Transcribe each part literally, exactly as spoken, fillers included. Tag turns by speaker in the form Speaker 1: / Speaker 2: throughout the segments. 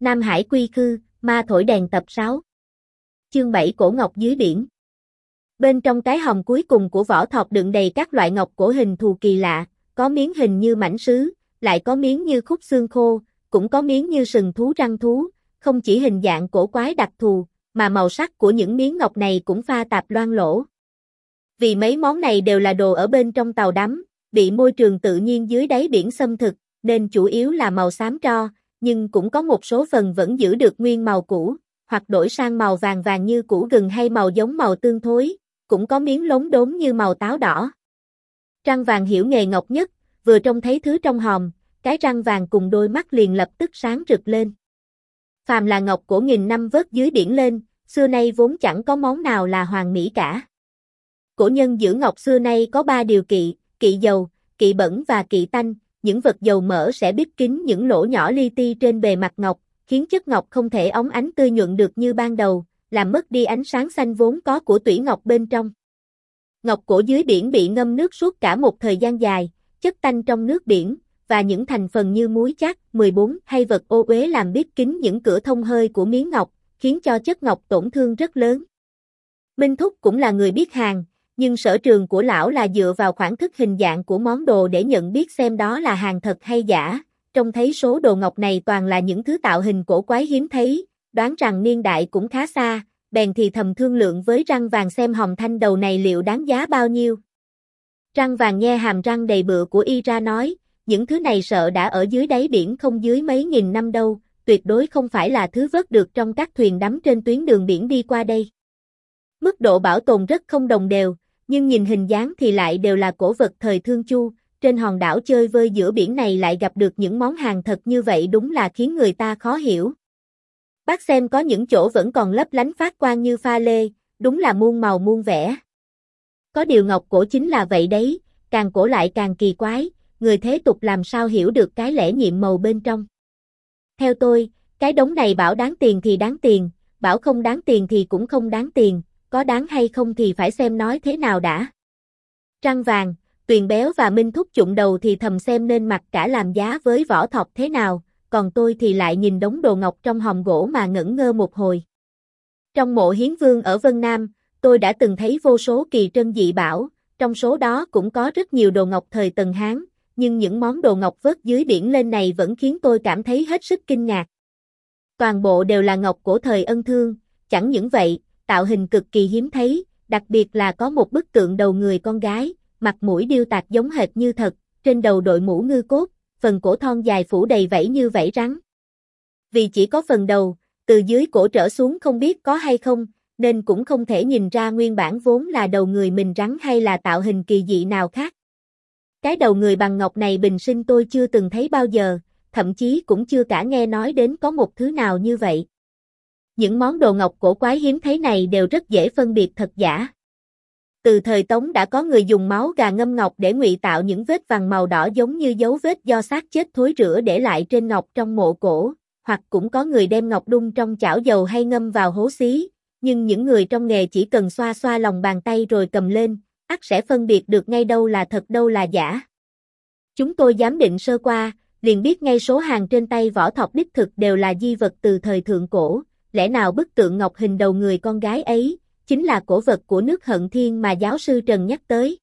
Speaker 1: Nam Hải quy khư, ma thổi đèn tập sáu. Chương bảy Cổ ngọc dưới biển. Bên trong cái hòm cuối cùng của Võ Thọc đựng đầy các loại ngọc cổ hình thù kỳ lạ, có miếng hình như mảnh sứ, lại có miếng như khúc xương khô, cũng có miếng như sừng thú răng thú, không chỉ hình dạng cổ quái đặc thù, mà màu sắc của những miếng ngọc này cũng pha tạp loang lỗ. Vì mấy món này đều là đồ ở bên trong tàu đắm, bị môi trường tự nhiên dưới đáy biển xâm thực, nên chủ yếu là màu xám tro, nhưng cũng có một số phần vẫn giữ được nguyên màu cũ, hoặc đổi sang màu vàng vàng như củ gừng hay màu giống màu tương thối, cũng có miếng lốm đốm như màu táo đỏ. Răng vàng hiểu nghề ngọc nhất, vừa trông thấy thứ trong hòm, cái răng vàng cùng đôi mắt liền lập tức sáng rực lên. Phàm là ngọc cổ nghìn năm vớt dưới biển lên, xưa nay vốn chẳng có món nào là hoàn mỹ cả. Cổ nhân giữ ngọc xưa nay có ba điều kỵ, kỵ dầu, kỵ bẩn và kỵ tanh. Những vật dầu mỡ sẽ bít kín những lỗ nhỏ li ti trên bề mặt ngọc, khiến chất ngọc không thể óng ánh tươi nhuận được như ban đầu, làm mất đi ánh sáng xanh vốn có của tủy ngọc bên trong. Ngọc cổ dưới biển bị ngâm nước suốt cả một thời gian dài, chất tanh trong nước biển, và những thành phần như muối chát, mười bốn hay vật ô uế làm bít kín những cửa thông hơi của miếng ngọc, khiến cho chất ngọc tổn thương rất lớn. Minh Thúc cũng là người biết hàng, nhưng sở trường của lão là dựa vào khoảng thức hình dạng của món đồ để nhận biết xem đó là hàng thật hay giả. Trông thấy số đồ ngọc này toàn là những thứ tạo hình cổ quái hiếm thấy, đoán rằng niên đại cũng khá xa, bèn thì thầm thương lượng với răng vàng xem hòm thanh đầu này liệu đáng giá bao nhiêu. Răng vàng nghe hàm răng đầy bựa của y ra nói, những thứ này sợ đã ở dưới đáy biển không dưới mấy nghìn năm đâu, tuyệt đối không phải là thứ vớt được trong các thuyền đắm trên tuyến đường biển đi qua đây. Mức độ bảo tồn rất không đồng đều, nhưng nhìn hình dáng thì lại đều là cổ vật thời Thương Chu, trên hòn đảo chơi vơi giữa biển này lại gặp được những món hàng thật như vậy đúng là khiến người ta khó hiểu. Bác xem có những chỗ vẫn còn lấp lánh phát quang như pha lê, đúng là muôn màu muôn vẻ. Có điều ngọc cổ chính là vậy đấy, càng cổ lại càng kỳ quái, người thế tục làm sao hiểu được cái lẽ nhiệm màu bên trong. Theo tôi, cái đống này bảo đáng tiền thì đáng tiền, bảo không đáng tiền thì cũng không đáng tiền. Có đáng hay không thì phải xem nói thế nào đã. Răng vàng, Tuyền Béo và Minh Thúc chụng đầu thì thầm xem nên mặc cả làm giá với Võ Thọc thế nào, còn tôi thì lại nhìn đống đồ ngọc trong hòm gỗ mà ngẩn ngơ một hồi. Trong mộ Hiến Vương ở Vân Nam, tôi đã từng thấy vô số kỳ trân dị bảo, trong số đó cũng có rất nhiều đồ ngọc thời Tần Hán, nhưng những món đồ ngọc vớt dưới biển lên này vẫn khiến tôi cảm thấy hết sức kinh ngạc. Toàn bộ đều là ngọc cổ thời Ân Thương, chẳng những vậy, tạo hình cực kỳ hiếm thấy, đặc biệt là có một bức tượng đầu người con gái, mặt mũi điêu tạc giống hệt như thật, trên đầu đội mũ ngư cốt, phần cổ thon dài phủ đầy vảy như vảy rắn. Vì chỉ có phần đầu, từ dưới cổ trở xuống không biết có hay không, nên cũng không thể nhìn ra nguyên bản vốn là đầu người mình rắn hay là tạo hình kỳ dị nào khác. Cái đầu người bằng ngọc này bình sinh tôi chưa từng thấy bao giờ, thậm chí cũng chưa cả nghe nói đến có một thứ nào như vậy. Những món đồ ngọc cổ quái hiếm thấy này đều rất dễ phân biệt thật giả. Từ thời Tống đã có người dùng máu gà ngâm ngọc để ngụy tạo những vết vàng màu đỏ giống như dấu vết do xác chết thối rữa để lại trên ngọc trong mộ cổ, hoặc cũng có người đem ngọc đun trong chảo dầu hay ngâm vào hố xí, nhưng những người trong nghề chỉ cần xoa xoa lòng bàn tay rồi cầm lên, ắt sẽ phân biệt được ngay đâu là thật đâu là giả. Chúng tôi giám định sơ qua, liền biết ngay số hàng trên tay Võ Thọc đích thực đều là di vật từ thời thượng cổ. Lẽ nào bức tượng ngọc hình đầu người con gái ấy, chính là cổ vật của nước Hận Thiên mà giáo sư Trần nhắc tới.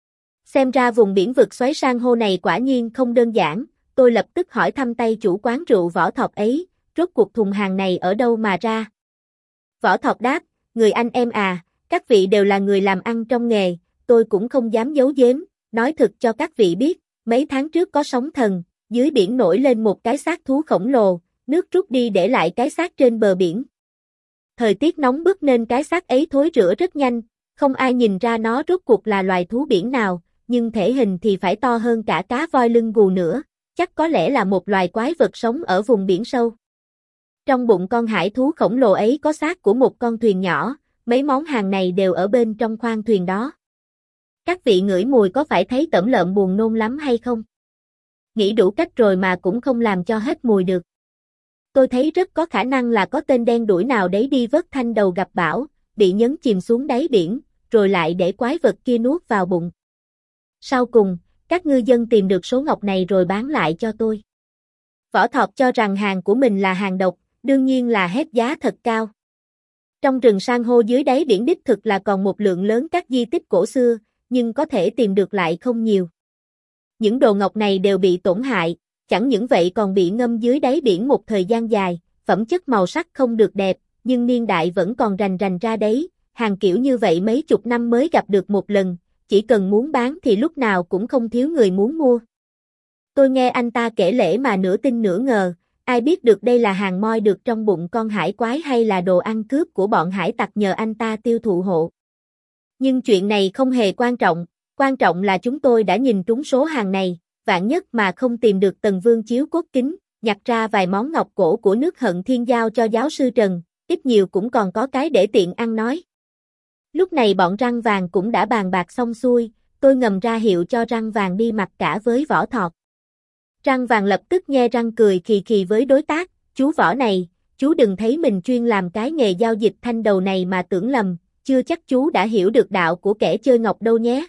Speaker 1: Xem ra vùng biển vực xoáy san hô này quả nhiên không đơn giản, tôi lập tức hỏi thăm tay chủ quán rượu Võ Thọc ấy, rốt cuộc thùng hàng này ở đâu mà ra. Võ Thọc đáp, người anh em à, các vị đều là người làm ăn trong nghề, tôi cũng không dám giấu giếm, nói thực cho các vị biết, mấy tháng trước có sóng thần, dưới biển nổi lên một cái xác thú khổng lồ. Nước rút đi để lại cái xác trên bờ biển. Thời tiết nóng bức nên cái xác ấy thối rữa rất nhanh, không ai nhìn ra nó rốt cuộc là loài thú biển nào, nhưng thể hình thì phải to hơn cả cá voi lưng gù nữa, chắc có lẽ là một loài quái vật sống ở vùng biển sâu. Trong bụng con hải thú khổng lồ ấy có xác của một con thuyền nhỏ, mấy món hàng này đều ở bên trong khoang thuyền đó. Các vị ngửi mùi có phải thấy tởm lợm buồn nôn lắm hay không? Nghĩ đủ cách rồi mà cũng không làm cho hết mùi được. Tôi thấy rất có khả năng là có tên đen đuổi nào đấy đi vớt thanh đầu gặp bão, bị nhấn chìm xuống đáy biển, rồi lại để quái vật kia nuốt vào bụng. Sau cùng, các ngư dân tìm được số ngọc này rồi bán lại cho tôi. Võ Thọc cho rằng hàng của mình là hàng độc, đương nhiên là hét giá thật cao. Trong rừng san hô dưới đáy biển đích thực là còn một lượng lớn các di tích cổ xưa, nhưng có thể tìm được lại không nhiều. Những đồ ngọc này đều bị tổn hại, chẳng những vậy còn bị ngâm dưới đáy biển một thời gian dài, phẩm chất màu sắc không được đẹp, nhưng niên đại vẫn còn rành rành ra đấy, hàng kiểu như vậy mấy chục năm mới gặp được một lần, chỉ cần muốn bán thì lúc nào cũng không thiếu người muốn mua. Tôi nghe anh ta kể lễ mà nửa tin nửa ngờ, ai biết được đây là hàng moi được trong bụng con hải quái hay là đồ ăn cướp của bọn hải tặc nhờ anh ta tiêu thụ hộ. Nhưng chuyện này không hề quan trọng, quan trọng là chúng tôi đã nhìn trúng số hàng này, vạn nhất mà không tìm được Tần Vương chiếu cốt kính, nhặt ra vài món ngọc cổ của nước Hận Thiên giao cho giáo sư Trần, ít nhiều cũng còn có cái để tiện ăn nói. Lúc này bọn Răng Vàng cũng đã bàn bạc xong xuôi, tôi ngầm ra hiệu cho Răng Vàng đi mặc cả với Võ Thọt. Răng Vàng lập tức nhe răng cười khì khì với đối tác, chú Võ này, chú đừng thấy mình chuyên làm cái nghề giao dịch thanh đầu này mà tưởng lầm, chưa chắc chú đã hiểu được đạo của kẻ chơi ngọc đâu nhé.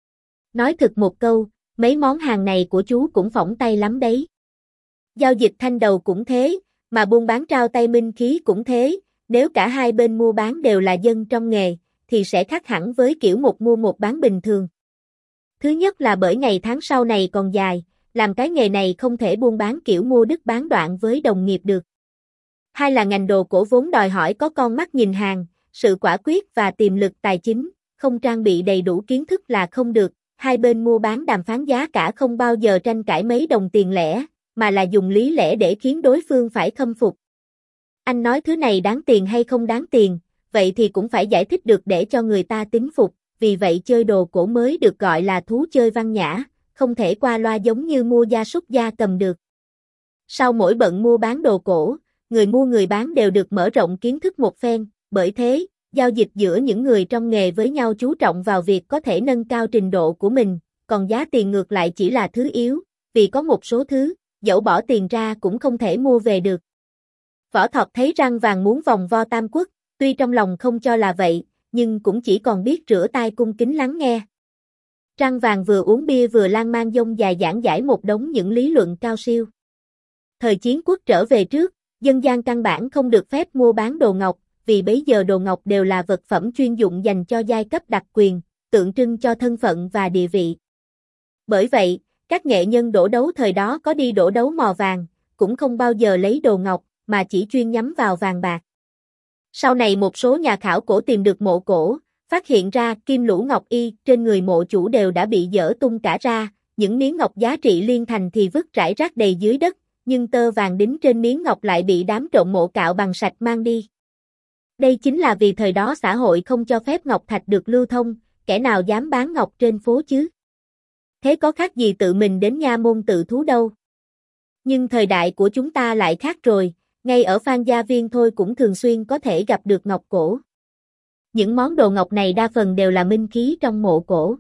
Speaker 1: Nói thực một câu, mấy món hàng này của chú cũng phỏng tay lắm đấy. Giao dịch thanh đầu cũng thế, mà buôn bán trao tay minh khí cũng thế, nếu cả hai bên mua bán đều là dân trong nghề, thì sẽ khác hẳn với kiểu một mua một bán bình thường. Thứ nhất là bởi ngày tháng sau này còn dài, làm cái nghề này không thể buôn bán kiểu mua đứt bán đoạn với đồng nghiệp được. Hai là ngành đồ cổ vốn đòi hỏi có con mắt nhìn hàng, sự quả quyết và tiềm lực tài chính, không trang bị đầy đủ kiến thức là không được, hai bên mua bán đàm phán giá cả không bao giờ tranh cãi mấy đồng tiền lẻ, mà là dùng lý lẽ để khiến đối phương phải khâm phục. Anh nói thứ này đáng tiền hay không đáng tiền, vậy thì cũng phải giải thích được để cho người ta tín phục, vì vậy chơi đồ cổ mới được gọi là thú chơi văn nhã, không thể qua loa giống như mua gia súc gia cầm được. Sau mỗi bận mua bán đồ cổ, người mua người bán đều được mở rộng kiến thức một phen, bởi thế, giao dịch giữa những người trong nghề với nhau chú trọng vào việc có thể nâng cao trình độ của mình, còn giá tiền ngược lại chỉ là thứ yếu, vì có một số thứ, dẫu bỏ tiền ra cũng không thể mua về được. Võ Thọt thấy Răng Vàng muốn vòng vo Tam Quốc, tuy trong lòng không cho là vậy, nhưng cũng chỉ còn biết rửa tai cung kính lắng nghe. Răng Vàng vừa uống bia vừa lan man dông dài giảng giải một đống những lý luận cao siêu. Thời chiến quốc trở về trước, dân gian căn bản không được phép mua bán đồ ngọc, vì bấy giờ đồ ngọc đều là vật phẩm chuyên dụng dành cho giai cấp đặc quyền, tượng trưng cho thân phận và địa vị. Bởi vậy, các nghệ nhân đổ đấu thời đó có đi đổ đấu mò vàng, cũng không bao giờ lấy đồ ngọc, mà chỉ chuyên nhắm vào vàng bạc. Sau này một số nhà khảo cổ tìm được mộ cổ, phát hiện ra kim lũ ngọc y trên người mộ chủ đều đã bị dỡ tung cả ra, những miếng ngọc giá trị liên thành thì vứt rải rác đầy dưới đất, nhưng tơ vàng đính trên miếng ngọc lại bị đám trộm mộ cạo bằng sạch mang đi. Đây chính là vì thời đó xã hội không cho phép ngọc thạch được lưu thông, kẻ nào dám bán ngọc trên phố chứ? Thế có khác gì tự mình đến nha môn tự thú đâu. Nhưng thời đại của chúng ta lại khác rồi, ngay ở Phan Gia Viên thôi cũng thường xuyên có thể gặp được ngọc cổ. Những món đồ ngọc này đa phần đều là minh khí trong mộ cổ.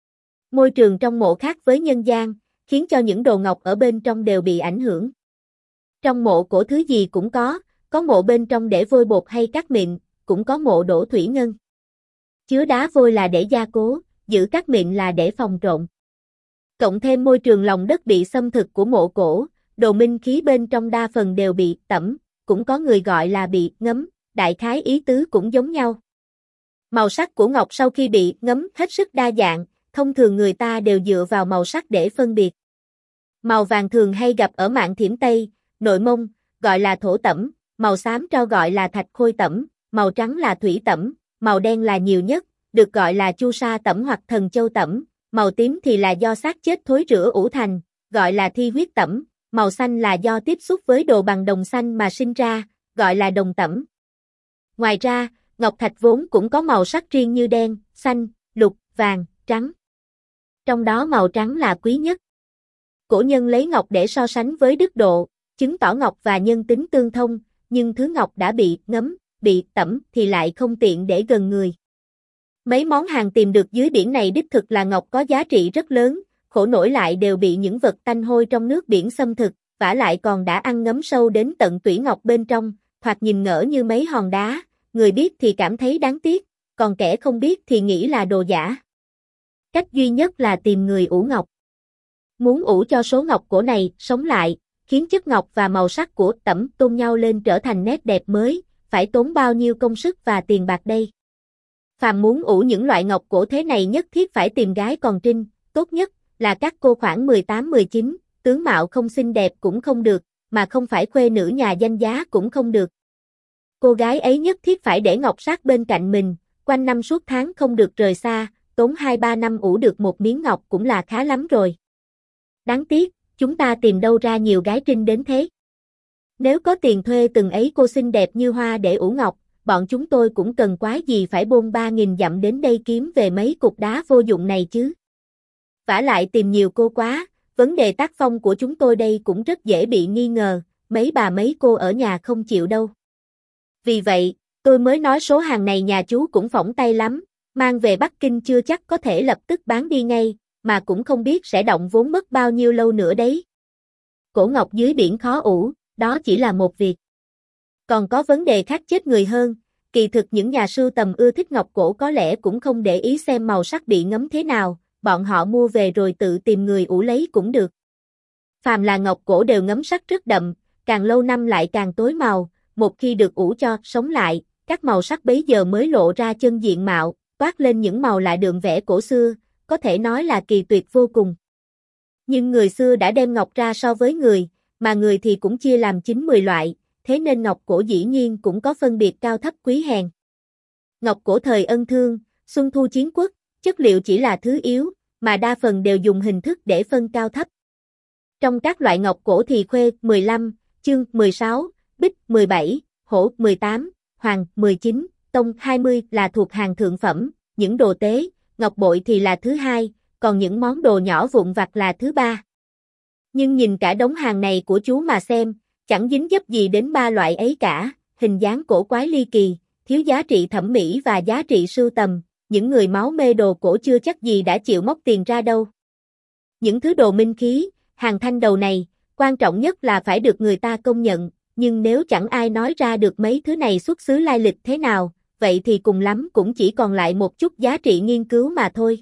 Speaker 1: Môi trường trong mộ khác với nhân gian, khiến cho những đồ ngọc ở bên trong đều bị ảnh hưởng. Trong mộ cổ thứ gì cũng có, có mộ bên trong để vôi bột hay cát mịn, cũng có mộ đổ thủy ngân. Chứa đá vôi là để gia cố, giữ cát mịn là để phòng trộm. Cộng thêm môi trường lòng đất bị xâm thực của mộ cổ, đồ minh khí bên trong đa phần đều bị tẩm, cũng có người gọi là bị ngấm, đại khái ý tứ cũng giống nhau. Màu sắc của ngọc sau khi bị ngấm hết sức đa dạng, thông thường người ta đều dựa vào màu sắc để phân biệt. Màu vàng thường hay gặp ở Mạn Thiểm Tây, Nội Mông, gọi là thổ tẩm, màu xám tro gọi là thạch khôi tẩm, màu trắng là thủy tẩm, màu đen là nhiều nhất, được gọi là chu sa tẩm hoặc thần châu tẩm, màu tím thì là do xác chết thối rữa ủ thành, gọi là thi huyết tẩm, màu xanh là do tiếp xúc với đồ bằng đồng xanh mà sinh ra, gọi là đồng tẩm. Ngoài ra, ngọc thạch vốn cũng có màu sắc riêng như đen, xanh, lục, vàng, trắng. Trong đó màu trắng là quý nhất. Cổ nhân lấy ngọc để so sánh với đức độ, chứng tỏ ngọc và nhân tính tương thông, nhưng thứ ngọc đã bị ngấm, bị tẩm thì lại không tiện để gần người. Mấy món hàng tìm được dưới biển này đích thực là ngọc có giá trị rất lớn, khổ nổi lại đều bị những vật tanh hôi trong nước biển xâm thực, vả lại còn đã ăn ngấm sâu đến tận tủy ngọc bên trong, thoạt nhìn ngỡ như mấy hòn đá, người biết thì cảm thấy đáng tiếc, còn kẻ không biết thì nghĩ là đồ giả. Cách duy nhất là tìm người ủ ngọc. Muốn ủ cho số ngọc cổ này sống lại, khiến chất ngọc và màu sắc của tẩm tôn nhau lên trở thành nét đẹp mới, phải tốn bao nhiêu công sức và tiền bạc đây. Phàm muốn ủ những loại ngọc cổ thế này nhất thiết phải tìm gái còn trinh, tốt nhất là các cô khoảng mười tám mười chín, tướng mạo không xinh đẹp cũng không được, mà không phải khuê nữ nhà danh giá cũng không được. Cô gái ấy nhất thiết phải để ngọc sát bên cạnh mình, quanh năm suốt tháng không được rời xa, tốn hai ba năm ủ được một miếng ngọc cũng là khá lắm rồi. Đáng tiếc, chúng ta tìm đâu ra nhiều gái trinh đến thế. Nếu có tiền thuê từng ấy cô xinh đẹp như hoa để ủ ngọc, bọn chúng tôi cũng cần quái gì phải bôn ba nghìn dặm đến đây kiếm về mấy cục đá vô dụng này chứ. Vả lại tìm nhiều cô quá, vấn đề tác phong của chúng tôi đây cũng rất dễ bị nghi ngờ, mấy bà mấy cô ở nhà không chịu đâu. Vì vậy, tôi mới nói số hàng này nhà chú cũng phỏng tay lắm, mang về Bắc Kinh chưa chắc có thể lập tức bán đi ngay, mà cũng không biết sẽ động vốn mất bao nhiêu lâu nữa đấy. Cổ ngọc dưới biển khó ủ, đó chỉ là một việc. Còn có vấn đề khác chết người hơn, kỳ thực những nhà sưu tầm ưa thích ngọc cổ có lẽ cũng không để ý xem màu sắc bị ngấm thế nào, bọn họ mua về rồi tự tìm người ủ lấy cũng được. Phàm là ngọc cổ đều ngấm sắc rất đậm, càng lâu năm lại càng tối màu, một khi được ủ cho sống lại, các màu sắc bấy giờ mới lộ ra chân diện mạo, toát lên những màu lạ đường vẽ cổ xưa, có thể nói là kỳ tuyệt vô cùng. Nhưng người xưa đã đem ngọc ra so với người, mà người thì cũng chia làm chín mười loại, thế nên ngọc cổ dĩ nhiên cũng có phân biệt cao thấp quý hèn. Ngọc cổ thời Ân Thương, Xuân Thu Chiến Quốc, chất liệu chỉ là thứ yếu, mà đa phần đều dùng hình thức để phân cao thấp. Trong các loại ngọc cổ thì khuê mười lăm, chương mười sáu, bích mười bảy, hổ mười tám, hoàng mười chín, tông hai mươi là thuộc hàng thượng phẩm, những đồ tế, ngọc bội thì là thứ hai, còn những món đồ nhỏ vụn vặt là thứ ba. Nhưng nhìn cả đống hàng này của chú mà xem, chẳng dính dấp gì đến ba loại ấy cả, hình dáng cổ quái ly kỳ, thiếu giá trị thẩm mỹ và giá trị sưu tầm, những người máu mê đồ cổ chưa chắc gì đã chịu móc tiền ra đâu. Những thứ đồ minh khí, hàng thanh đầu này, quan trọng nhất là phải được người ta công nhận, nhưng nếu chẳng ai nói ra được mấy thứ này xuất xứ lai lịch thế nào, vậy thì cùng lắm cũng chỉ còn lại một chút giá trị nghiên cứu mà thôi.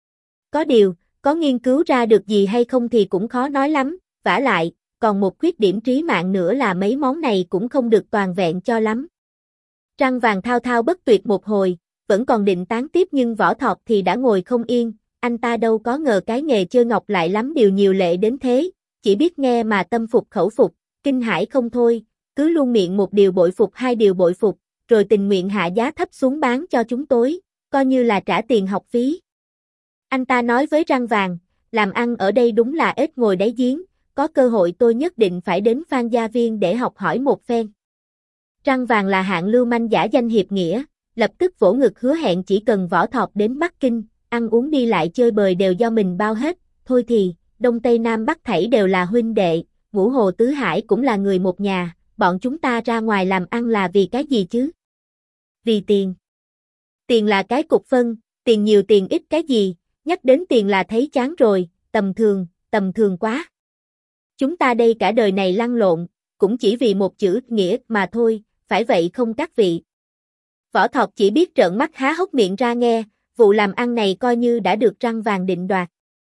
Speaker 1: Có điều, có nghiên cứu ra được gì hay không thì cũng khó nói lắm, vả lại, còn một khuyết điểm trí mạng nữa là mấy món này cũng không được toàn vẹn cho lắm. Trăng vàng thao thao bất tuyệt một hồi, vẫn còn định tán tiếp nhưng Võ Thọt thì đã ngồi không yên, anh ta đâu có ngờ cái nghề chơi ngọc lại lắm điều nhiều lệ đến thế, chỉ biết nghe mà tâm phục khẩu phục, kinh hãi không thôi, cứ luôn miệng một điều bội phục hai điều bội phục, rồi tình nguyện hạ giá thấp xuống bán cho chúng tôi, coi như là trả tiền học phí. Anh ta nói với Răng Vàng, làm ăn ở đây đúng là ếch ngồi đáy giếng, có cơ hội tôi nhất định phải đến Phan Gia Viên để học hỏi một phen. Răng Vàng là hạng lưu manh giả danh hiệp nghĩa, lập tức vỗ ngực hứa hẹn chỉ cần Võ Thọt đến Bắc Kinh, ăn uống đi lại chơi bời đều do mình bao hết, thôi thì, Đông Tây Nam Bắc thảy đều là huynh đệ, Ngũ Hồ Tứ Hải cũng là người một nhà, bọn chúng ta ra ngoài làm ăn là vì cái gì chứ? Vì tiền. Tiền là cái cục phân, tiền nhiều tiền ít cái gì, nhắc đến tiền là thấy chán rồi, tầm thường, tầm thường quá. Chúng ta đây cả đời này lăn lộn, cũng chỉ vì một chữ nghĩa mà thôi, phải vậy không các vị? Võ Thọt chỉ biết trợn mắt há hốc miệng ra nghe, vụ làm ăn này coi như đã được Răng Vàng định đoạt.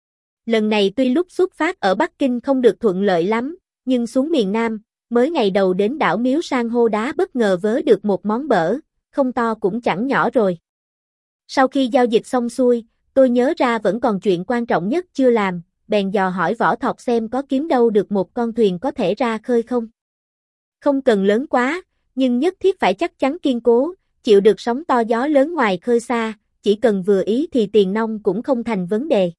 Speaker 1: Lần này tuy lúc xuất phát ở Bắc Kinh không được thuận lợi lắm, nhưng xuống miền Nam, mới ngày đầu đến đảo Miếu San hô đá bất ngờ vớ được một món bở, không to cũng chẳng nhỏ rồi. Sau khi giao dịch xong xuôi, tôi nhớ ra vẫn còn chuyện quan trọng nhất chưa làm, bèn dò hỏi Võ Thọt xem có kiếm đâu được một con thuyền có thể ra khơi không. Không cần lớn quá, nhưng nhất thiết phải chắc chắn kiên cố, chịu được sóng to gió lớn ngoài khơi xa, chỉ cần vừa ý thì tiền nong cũng không thành vấn đề.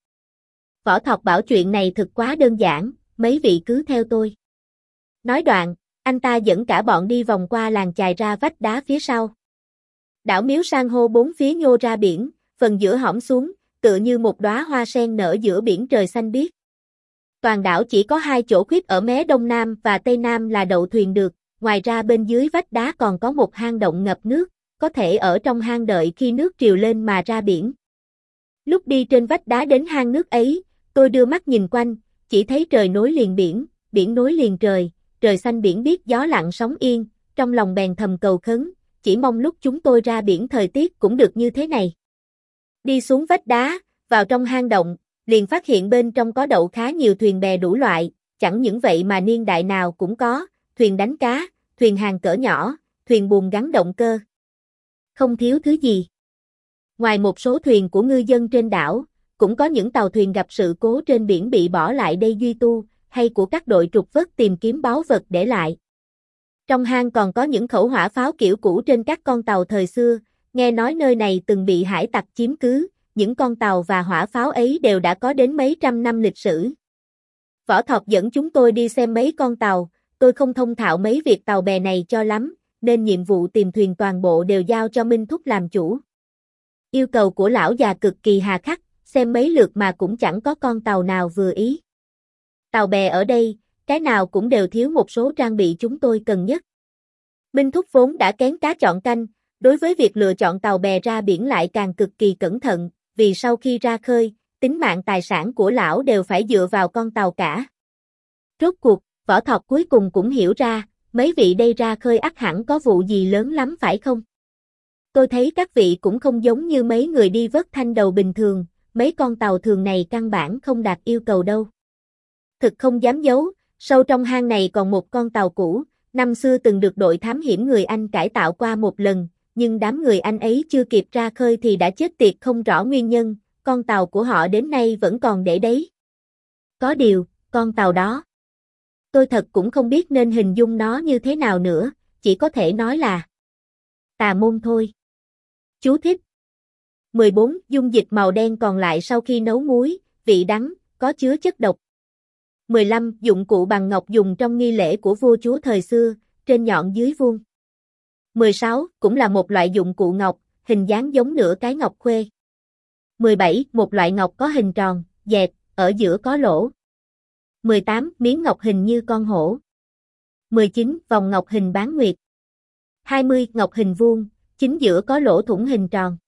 Speaker 1: Võ Thọt bảo chuyện này thực quá đơn giản, mấy vị cứ theo tôi. Nói đoạn, anh ta dẫn cả bọn đi vòng qua làng chài ra vách đá phía sau. Đảo Miếu San hô bốn phía nhô ra biển, phần giữa hõm xuống, tựa như một đóa hoa sen nở giữa biển trời xanh biếc. Toàn đảo chỉ có hai chỗ khuyết ở mé đông nam và tây nam là đậu thuyền được, ngoài ra bên dưới vách đá còn có một hang động ngập nước, có thể ở trong hang đợi khi nước triều lên mà ra biển. Lúc đi trên vách đá đến hang nước ấy, tôi đưa mắt nhìn quanh, chỉ thấy trời nối liền biển, biển nối liền trời, trời xanh biển biếc gió lặng sóng yên, trong lòng bèn thầm cầu khấn, chỉ mong lúc chúng tôi ra biển thời tiết cũng được như thế này. Đi xuống vách đá, vào trong hang động, liền phát hiện bên trong có đậu khá nhiều thuyền bè đủ loại, chẳng những vậy mà niên đại nào cũng có, thuyền đánh cá, thuyền hàng cỡ nhỏ, thuyền buồm gắn động cơ. Không thiếu thứ gì. Ngoài một số thuyền của ngư dân trên đảo, cũng có những tàu thuyền gặp sự cố trên biển bị bỏ lại đây duy tu, hay của các đội trục vớt tìm kiếm báu vật để lại. Trong hang còn có những khẩu hỏa pháo kiểu cũ trên các con tàu thời xưa, nghe nói nơi này từng bị hải tặc chiếm cứ, những con tàu và hỏa pháo ấy đều đã có đến mấy trăm năm lịch sử. Võ Thọc dẫn chúng tôi đi xem mấy con tàu, tôi không thông thạo mấy việc tàu bè này cho lắm, nên nhiệm vụ tìm thuyền toàn bộ đều giao cho Minh Thúc làm chủ. Yêu cầu của lão già cực kỳ hà khắc, xem mấy lượt mà cũng chẳng có con tàu nào vừa ý. Tàu bè ở đây, cái nào cũng đều thiếu một số trang bị chúng tôi cần nhất. Minh Thúc vốn đã kén cá chọn canh, đối với việc lựa chọn tàu bè ra biển lại càng cực kỳ cẩn thận, vì sau khi ra khơi, tính mạng tài sản của lão đều phải dựa vào con tàu cả. Rốt cuộc, Võ Thọc cuối cùng cũng hiểu ra, mấy vị đây ra khơi ắt hẳn có vụ gì lớn lắm phải không? Tôi thấy các vị cũng không giống như mấy người đi vớt thanh đầu bình thường, mấy con tàu thường này căn bản không đạt yêu cầu đâu. Thực không dám giấu, sâu trong hang này còn một con tàu cũ, năm xưa từng được đội thám hiểm người Anh cải tạo qua một lần, nhưng đám người Anh ấy chưa kịp ra khơi thì đã chết tiệt không rõ nguyên nhân, con tàu của họ đến nay vẫn còn để đấy. Có điều, con tàu đó, tôi thật cũng không biết nên hình dung nó như thế nào nữa, chỉ có thể nói là tà môn thôi. Chú thích. mười bốn. Dung dịch màu đen còn lại sau khi nấu muối, vị đắng, có chứa chất độc. mười lăm. Dụng cụ bằng ngọc dùng trong nghi lễ của vua chúa thời xưa, trên nhọn dưới vuông. mười sáu. Cũng là một loại dụng cụ ngọc, hình dáng giống nửa cái ngọc khuê. mười bảy. Một loại ngọc có hình tròn, dẹt, ở giữa có lỗ. mười tám. Miếng ngọc hình như con hổ. mười chín. Vòng ngọc hình bán nguyệt. hai mươi. Ngọc hình vuông, chính giữa có lỗ thủng hình tròn.